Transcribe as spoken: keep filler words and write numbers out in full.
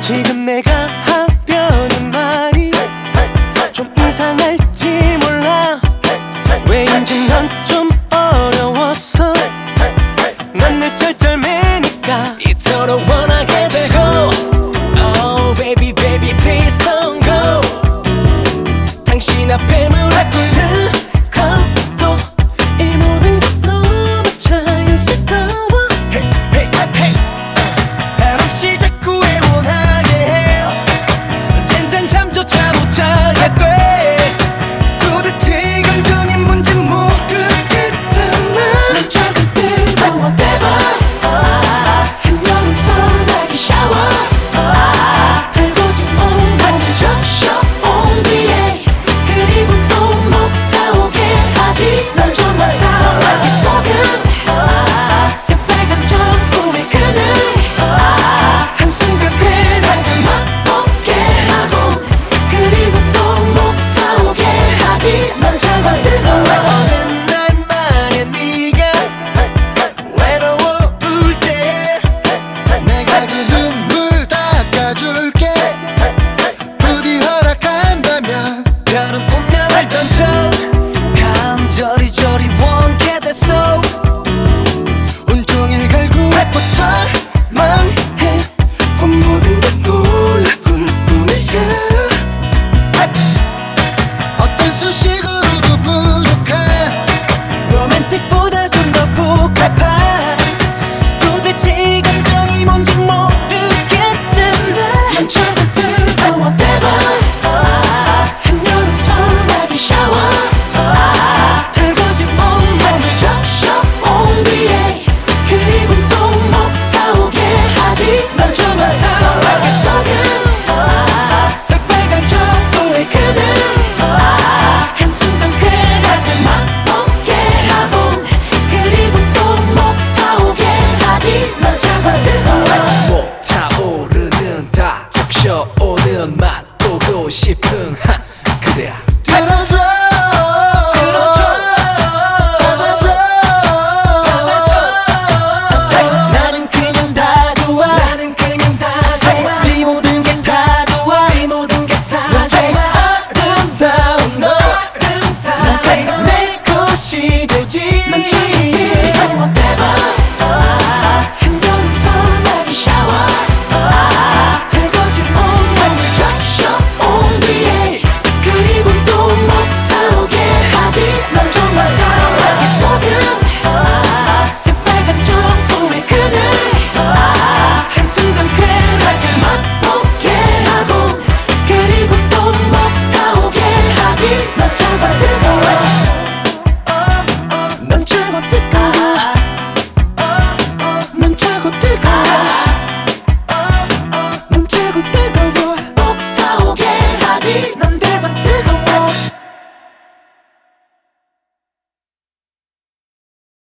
지금 내가 하려는 말이 좀 이상할지 몰라. 왜인지 넌 좀 어려웠어. 난 늘 쩔쩔매니까 이토록 원하게 되고. Oh baby baby please don't go. 당신 앞에 무릎 꿇는 것도 이 모든 게 너무 자연스러워. Hey hey hey 한없이 자꾸 애원하게 해. 젠장 잠조차 못 자게 돼. 도대체 감정이 뭔지 모르겠잖아. 난 조금 뜨거워 대박. 한여름 소나기 샤워. 달궈진 온몸 적셔 온뒤에. 그리고 또 목타오게 하지. 널 좀만 사랑하게 속은 새빨간 전구의 그늘. 한순간 그날을 맛보게 하고. 그리고 또 목타오게 하지. 넌 정말 뜨거워. 어느 날만에 네가 외로울 때 내가 그 눈물 닦아줄게. 부디 허락한다면 별은 운명을 던져 간절히 저리 원게 됐어. 온종일 갈구해부터 망해. 모든 게 놀라울 뿐이야. 어떤 수식으로도 부족한 로맨틱보다 좀 더 복잡한. 도대체 이 감정이 뭔지 모르겠잖아. 난 조금 뜨거워 대박. 한여름 소나기 샤워. 달궈진 온몸을 적셔 온뒤에. 그리고 또 목타오게 하지. 넌 정말 사랑하게 속은 새빨간 전구의 그늘. 한순간 그날을 맛보게 하고. 그리고 또 목타오게 하지. 넌 정말 뜨거워. 목 타오르는 다 적셔오는 맛 보고 싶은 하 그대야. 들어